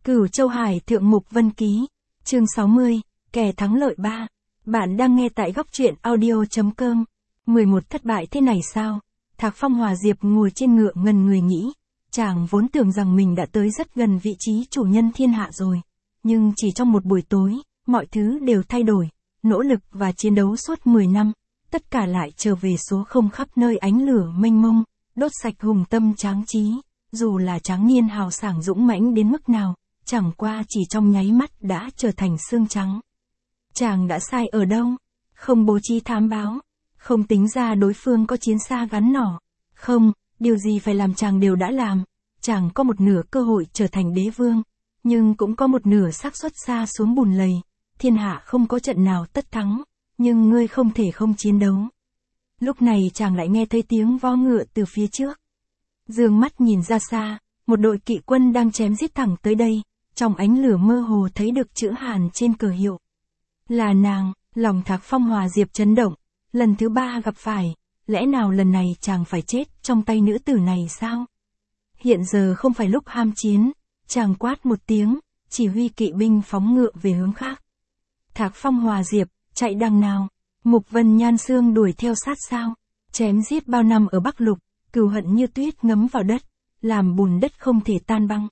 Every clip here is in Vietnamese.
Cửu Châu Hải Thượng Mục Vân Ký, chương 60, kẻ thắng lợi 3. Bạn đang nghe tại góc truyện audio.com. 11 thất bại thế này sao? Thạc Phong Hòa Diệp ngồi trên ngựa ngần người nghĩ. Chàng vốn tưởng rằng mình đã tới rất gần vị trí chủ nhân thiên hạ rồi. Nhưng chỉ trong một buổi tối, mọi thứ đều thay đổi. Nỗ lực và chiến đấu suốt 10 năm, tất cả lại trở về số không khắp nơi ánh lửa mênh mông, đốt sạch hùng tâm tráng trí. Dù là tráng niên hào sảng dũng mãnh đến mức nào, chẳng qua chỉ trong nháy mắt đã trở thành xương trắng. Chàng đã sai ở đâu? Không bố trí thám báo, không tính ra đối phương có chiến xa gắn nỏ. Không, điều gì phải làm chàng đều đã làm. Chàng có một nửa cơ hội trở thành đế vương, nhưng cũng có một nửa xác suất xa xuống bùn lầy. Thiên hạ không có trận nào tất thắng, nhưng ngươi không thể không chiến đấu. Lúc này chàng lại nghe thấy tiếng vo ngựa từ phía trước. Dương mắt nhìn ra xa, một đội kỵ quân đang chém giết thẳng tới đây, trong ánh lửa mơ hồ thấy được chữ Hàn trên cờ hiệu. Là nàng, lòng Thạc Phong Hòa Diệp chấn động, lần thứ 3 gặp phải, lẽ nào lần này chàng phải chết trong tay nữ tử này sao? Hiện giờ không phải lúc ham chiến, chàng quát một tiếng, chỉ huy kỵ binh phóng ngựa về hướng khác. Thạc Phong Hòa Diệp, chạy đằng nào? Mục Vân Nhan Sương đuổi theo sát sao? Chém giết bao năm ở Bắc Lục, cừu hận như tuyết ngấm vào đất, làm bùn đất không thể tan băng.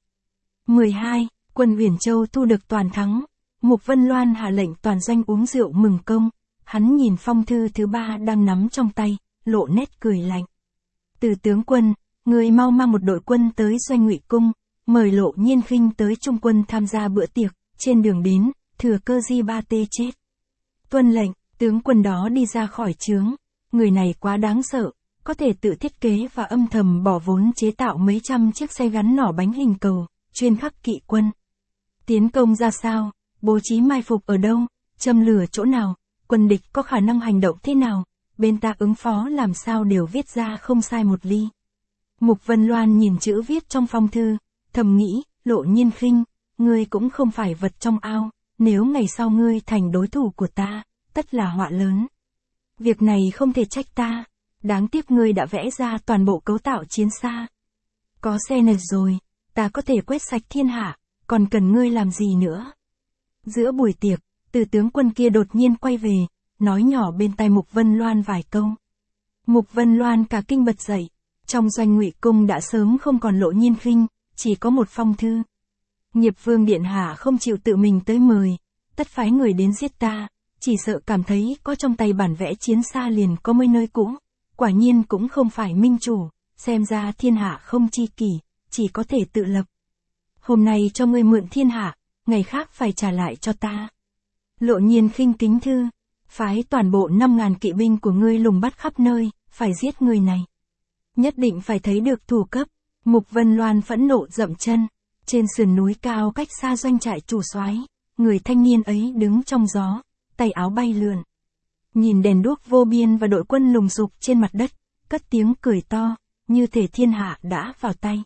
12. Quân Uyển Châu thu được toàn thắng. Mục Vân Loan hạ lệnh toàn doanh uống rượu mừng công. Hắn nhìn phong thư thứ 3 đang nắm trong tay, lộ nét cười lạnh. Từ tướng quân, người mau mang một đội quân tới doanh Ngụy Cung, mời Lộ Nhiên Khinh tới trung quân tham gia bữa tiệc. Trên đường đến, thừa cơ Di Ba Tê chết. Tuân lệnh, tướng quân đó đi ra khỏi trướng. Người này quá đáng sợ, có thể tự thiết kế và âm thầm bỏ vốn chế tạo mấy trăm chiếc xe gắn nỏ bánh hình cầu, chuyên khắc kỵ quân. Tiến công ra sao? Bố trí mai phục ở đâu? Châm lửa chỗ nào? Quân địch có khả năng hành động thế nào? Bên ta ứng phó làm sao đều viết ra không sai một ly. Mục Vân Loan nhìn chữ viết trong phong thư, thầm nghĩ, Lộ Nhiên Khinh, ngươi cũng không phải vật trong ao, nếu ngày sau ngươi thành đối thủ của ta, tất là họa lớn. Việc này không thể trách ta, đáng tiếc ngươi đã vẽ ra toàn bộ cấu tạo chiến xa. Có xe này rồi, ta có thể quét sạch thiên hạ, còn cần ngươi làm gì nữa? Giữa buổi tiệc, từ tướng quân kia đột nhiên quay về, nói nhỏ bên tai Mục Vân Loan vài câu. Mục Vân Loan cả kinh bật dậy, trong doanh Ngụy Cung đã sớm không còn Lộ Nhiên Khinh, chỉ có một phong thư. Nghiệp Vương điện hạ không chịu tự mình tới mời, tất phái người đến giết ta, chỉ sợ cảm thấy có trong tay bản vẽ chiến xa liền có mấy nơi cũ, quả nhiên cũng không phải minh chủ, xem ra thiên hạ không chi kỷ, chỉ có thể tự lập. Hôm nay cho ngươi mượn thiên hạ, ngày khác phải trả lại cho ta. Lộ Nhiên Khinh kính thư, phái toàn bộ 5.000 kỵ binh của ngươi lùng bắt khắp nơi, phải giết người này. Nhất định phải thấy được thủ cấp. Mục Vân Loan phẫn nộ dậm chân, trên sườn núi cao cách xa doanh trại chủ soái, người thanh niên ấy đứng trong gió, tay áo bay lượn. Nhìn đèn đuốc vô biên và đội quân lùng sục trên mặt đất, cất tiếng cười to, như thể thiên hạ đã vào tay.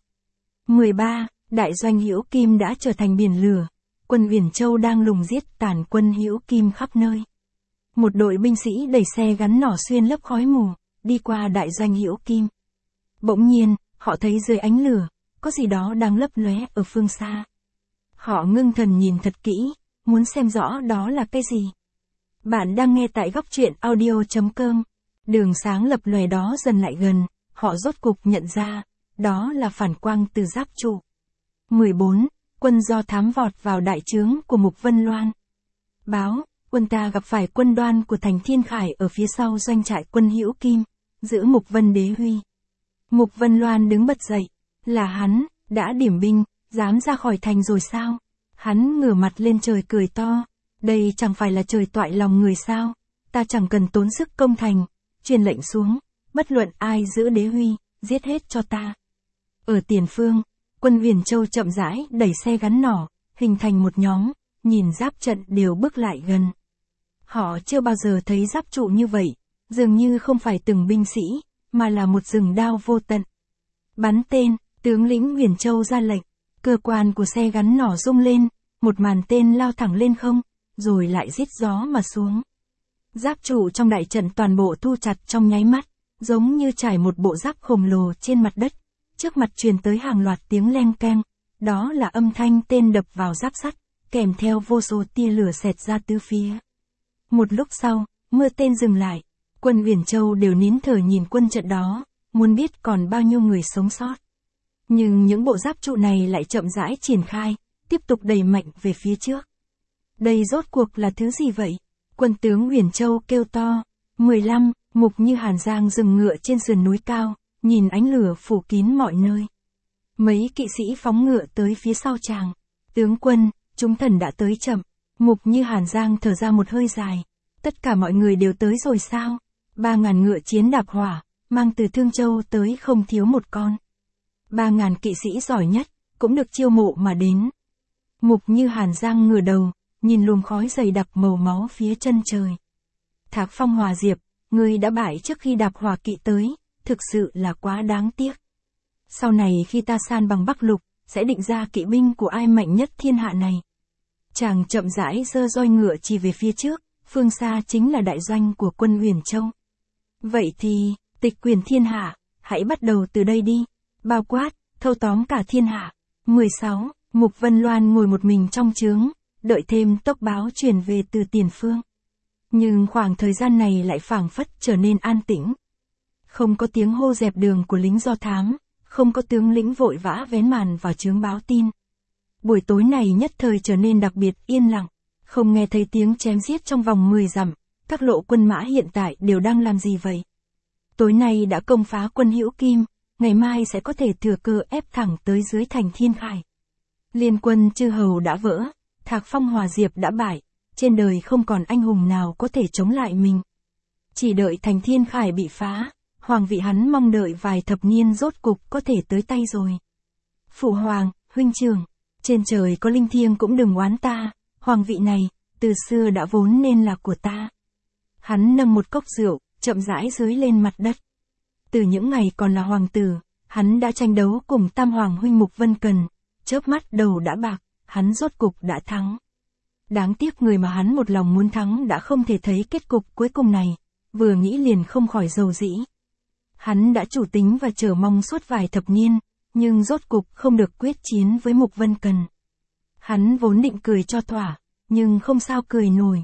13. Đại doanh Hữu Kim đã trở thành biển lửa, quân Uyển Châu đang lùng giết tàn quân Hữu Kim khắp nơi. Một đội binh sĩ đẩy xe gắn nỏ xuyên lớp khói mù, đi qua đại doanh Hữu Kim. Bỗng nhiên, họ thấy dưới ánh lửa, có gì đó đang lấp lóe ở phương xa. Họ ngưng thần nhìn thật kỹ, muốn xem rõ đó là cái gì. Bạn đang nghe tại góc truyện audio.com. Đường sáng lập lòe đó dần lại gần, họ rốt cục nhận ra, đó là phản quang từ giáp trụ. 14. Quân do thám vọt vào đại trướng của Mục Vân Loan. Báo, quân ta gặp phải quân Đoan của thành Thiên Khải ở phía sau doanh trại quân Hữu Kim, giữ Mục Vân Đế Huy. Mục Vân Loan đứng bật dậy, là hắn, đã điểm binh, dám ra khỏi thành rồi sao? Hắn ngửa mặt lên trời cười to, đây chẳng phải là trời toại lòng người sao? Ta chẳng cần tốn sức công thành, truyền lệnh xuống, bất luận ai giữ Đế Huy, giết hết cho ta. Ở tiền phương, quân Uyển Châu chậm rãi đẩy xe gắn nỏ, hình thành một nhóm, nhìn giáp trận đều bước lại gần. Họ chưa bao giờ thấy giáp trụ như vậy, dường như không phải từng binh sĩ, mà là một rừng đao vô tận. Bắn tên, tướng lĩnh Uyển Châu ra lệnh, cơ quan của xe gắn nỏ rung lên, một màn tên lao thẳng lên không, rồi lại rít gió mà xuống. Giáp trụ trong đại trận toàn bộ thu chặt trong nháy mắt, giống như trải một bộ giáp khổng lồ trên mặt đất, trước mặt truyền tới hàng loạt tiếng leng keng, đó là âm thanh tên đập vào giáp sắt, kèm theo vô số tia lửa xẹt ra tứ phía. Một lúc sau, mưa tên dừng lại, quân Uyển Châu đều nín thở nhìn quân trận đó, muốn biết còn bao nhiêu người sống sót. Nhưng những bộ giáp trụ này lại chậm rãi triển khai, tiếp tục đẩy mạnh về phía trước. Đây rốt cuộc là thứ gì vậy? Quân tướng Uyển Châu kêu to. 15, Mục Như Hàn Giang dừng ngựa trên sườn núi cao, nhìn ánh lửa phủ kín mọi nơi. Mấy kỵ sĩ phóng ngựa tới phía sau chàng. Tướng quân, chúng thần đã tới chậm. Mục Như Hàn Giang thở ra một hơi dài. Tất cả mọi người đều tới rồi sao? 3.000 ngựa chiến đạp hỏa, mang từ Thương Châu tới không thiếu một con. 3.000 kỵ sĩ giỏi nhất, cũng được chiêu mộ mà đến. Mục Như Hàn Giang ngửa đầu, nhìn luồng khói dày đặc màu máu phía chân trời. Thạc Phong Hòa Diệp, ngươi đã bại trước khi đạp hỏa kỵ tới, thực sự là quá đáng tiếc. Sau này khi ta san bằng Bắc Lục, sẽ định ra kỵ binh của ai mạnh nhất thiên hạ này. Chàng chậm rãi giơ roi ngựa chỉ về phía trước, phương xa chính là đại doanh của quân Uyển Châu. Vậy thì, tịch quyền thiên hạ, hãy bắt đầu từ đây đi, bao quát, thâu tóm cả thiên hạ. 16, Mục Vân Loan ngồi một mình trong trướng, đợi thêm tốc báo truyền về từ tiền phương. Nhưng khoảng thời gian này lại phảng phất trở nên an tĩnh. Không có tiếng hô dẹp đường của lính do thám, không có tướng lĩnh vội vã vén màn vào trướng báo tin. Buổi tối này nhất thời trở nên đặc biệt yên lặng, không nghe thấy tiếng chém giết trong vòng 10 dặm, các lộ quân mã hiện tại đều đang làm gì vậy? Tối nay đã công phá quân Hữu Kim, ngày mai sẽ có thể thừa cơ ép thẳng tới dưới thành Thiên Khải. Liên quân chư hầu đã vỡ, Thạc Phong Hòa Diệp đã bại, trên đời không còn anh hùng nào có thể chống lại mình. Chỉ đợi thành Thiên Khải bị phá, hoàng vị hắn mong đợi vài thập niên rốt cục có thể tới tay rồi. Phụ hoàng, huynh trưởng, trên trời có linh thiêng cũng đừng oán ta, hoàng vị này, từ xưa đã vốn nên là của ta. Hắn nâng một cốc rượu, chậm rãi dưới lên mặt đất. Từ những ngày còn là hoàng tử, hắn đã tranh đấu cùng tam hoàng huynh Mục Vân Cần, chớp mắt đầu đã bạc, hắn rốt cục đã thắng. Đáng tiếc người mà hắn một lòng muốn thắng đã không thể thấy kết cục cuối cùng này, vừa nghĩ liền không khỏi dầu dĩ. Hắn đã chủ tính và chờ mong suốt vài thập niên, nhưng rốt cục không được quyết chiến với Mục Vân Cần. Hắn vốn định cười cho thỏa, nhưng không sao cười nổi.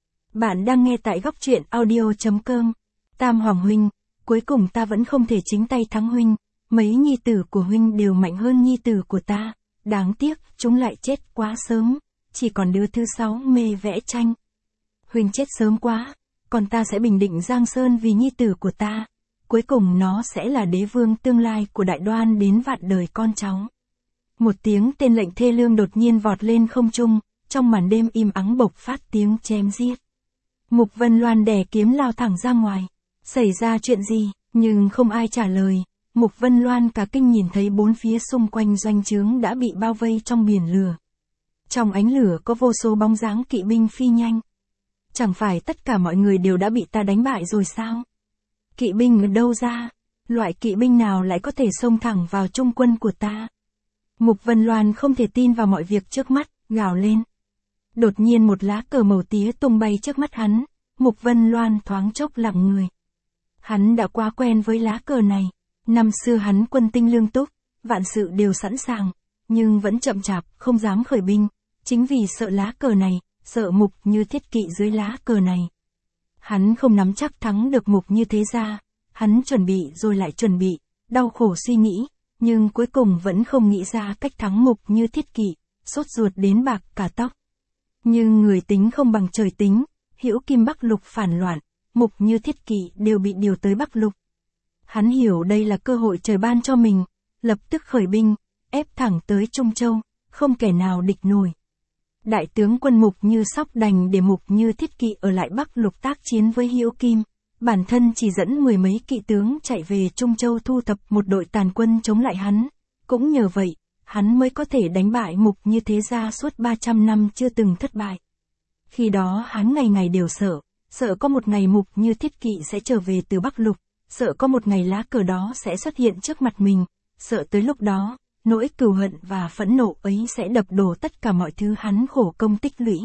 Bạn đang nghe tại góc truyện audio.com. Tam Hoàng huynh, cuối cùng ta vẫn không thể chính tay thắng huynh, mấy nhi tử của huynh đều mạnh hơn nhi tử của ta, đáng tiếc chúng lại chết quá sớm, chỉ còn đứa thứ 6 mê vẽ tranh. Huynh chết sớm quá, còn ta sẽ bình định Giang Sơn vì nhi tử của ta, cuối cùng nó sẽ là đế vương tương lai của Đại Đoan đến vạn đời con cháu. Một tiếng tên lệnh thê lương đột nhiên vọt lên không trung, trong màn đêm im ắng bộc phát tiếng chém giết. Mục Vân Loan đè kiếm lao thẳng ra ngoài. Xảy ra chuyện gì? Nhưng không ai trả lời. Mục Vân Loan cả kinh nhìn thấy bốn phía xung quanh doanh trướng đã bị bao vây trong biển lửa. Trong ánh lửa có vô số bóng dáng kỵ binh phi nhanh. Chẳng phải tất cả mọi người đều đã bị ta đánh bại rồi sao? Kỵ binh ở đâu ra? Loại kỵ binh nào lại có thể xông thẳng vào trung quân của ta? Mục Vân Loan không thể tin vào mọi việc trước mắt, gào lên. Đột nhiên một lá cờ màu tía tung bay trước mắt hắn, Mục Vân Loan thoáng chốc lặng người. Hắn đã quá quen với lá cờ này, năm xưa hắn quân tinh lương túc, vạn sự đều sẵn sàng, nhưng vẫn chậm chạp, không dám khởi binh, chính vì sợ lá cờ này, sợ Mục Như Thiết kỵ dưới lá cờ này. Hắn không nắm chắc thắng được Mục Như thế ra, hắn chuẩn bị rồi lại chuẩn bị, đau khổ suy nghĩ, nhưng cuối cùng vẫn không nghĩ ra cách thắng Mục Như Thiết kỵ, sốt ruột đến bạc cả tóc. Nhưng người tính không bằng trời tính, Hữu Kim Bắc Lục phản loạn, Mục Như Thiết kỵ đều bị điều tới Bắc Lục. Hắn hiểu đây là cơ hội trời ban cho mình, lập tức khởi binh, ép thẳng tới Trung Châu, không kẻ nào địch nổi. Đại tướng quân Mục Như Sóc đành để Mục Như Thiết kỵ ở lại Bắc Lục tác chiến với Hữu Kim, bản thân chỉ dẫn 10 mấy kỵ tướng chạy về Trung Châu thu thập một đội tàn quân chống lại hắn. Cũng nhờ vậy, hắn mới có thể đánh bại Mục Như thế gia suốt 300 năm chưa từng thất bại. Khi đó hắn ngày ngày đều sợ có một ngày Mục Như Thiết kỵ sẽ trở về từ Bắc Lục, sợ có một ngày lá cờ đó sẽ xuất hiện trước mặt mình, sợ tới lúc đó, nỗi cừu hận và phẫn nộ ấy sẽ đập đổ tất cả mọi thứ hắn khổ công tích lũy.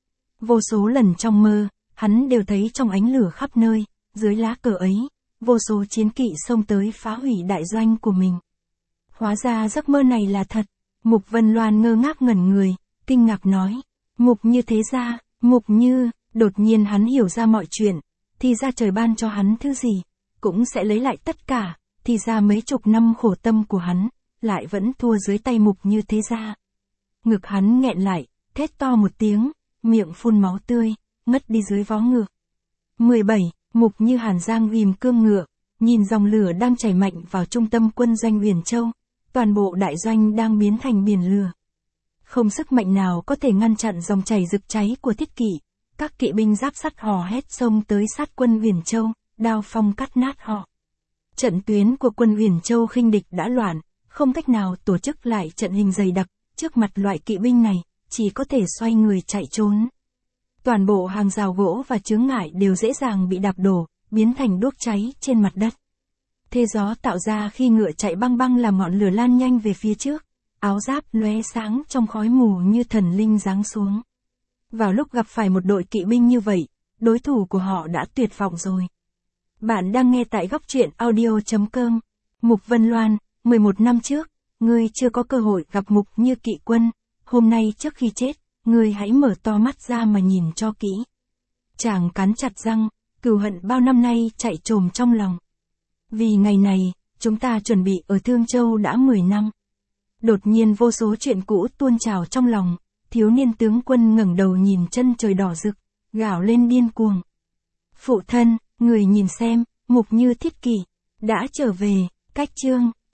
Vô số lần trong mơ, hắn đều thấy trong ánh lửa khắp nơi, dưới lá cờ ấy, vô số chiến kỵ xông tới phá hủy đại doanh của mình. Hóa ra giấc mơ này là thật. Mục Vân Loan ngơ ngác ngẩn người, kinh ngạc nói. Mục Như thế ra, Mục Như, đột nhiên hắn hiểu ra mọi chuyện. Thì ra trời ban cho hắn thứ gì, cũng sẽ lấy lại tất cả. Thì ra mấy chục năm khổ tâm của hắn, lại vẫn thua dưới tay Mục Như thế ra. Ngực hắn nghẹn lại, thét to một tiếng, miệng phun máu tươi, ngất đi dưới vó ngựa. 17. Mục Như Hàn Giang ghim cương ngựa, nhìn dòng lửa đang chảy mạnh vào trung tâm quân doanh Huyền Châu. Toàn bộ đại doanh đang biến thành biển lửa. Không sức mạnh nào có thể ngăn chặn dòng chảy rực cháy của thiết kỵ. Các kỵ binh giáp sắt hò hét xông tới sát quân Huyền Châu, đao phong cắt nát họ. Trận tuyến của quân Huyền Châu khinh địch đã loạn, không cách nào tổ chức lại trận hình dày đặc. Trước mặt loại kỵ binh này, chỉ có thể xoay người chạy trốn. Toàn bộ hàng rào gỗ và chướng ngại đều dễ dàng bị đạp đổ, biến thành đuốc cháy trên mặt đất. Thế gió tạo ra khi ngựa chạy băng băng làm ngọn lửa lan nhanh về phía trước. Áo giáp lóe sáng trong khói mù như thần linh giáng xuống. Vào lúc gặp phải một đội kỵ binh như vậy, đối thủ của họ đã tuyệt vọng rồi. Bạn đang nghe tại góc truyện audio.com. Mục Vân Loan, 11 năm trước, ngươi chưa có cơ hội gặp Mục Như kỵ quân. Hôm nay trước khi chết, ngươi hãy mở to mắt ra mà nhìn cho kỹ. Chàng cắn chặt răng, cừu hận bao năm nay chạy trồm trong lòng. Vì ngày này, chúng ta chuẩn bị ở Thương Châu đã 10 năm. Đột nhiên vô số chuyện cũ tuôn trào trong lòng, thiếu niên tướng quân ngẩng đầu nhìn chân trời đỏ rực, gào lên điên cuồng. Phụ thân, người nhìn xem, Mục Như thiết kỵ đã trở về, cách chương.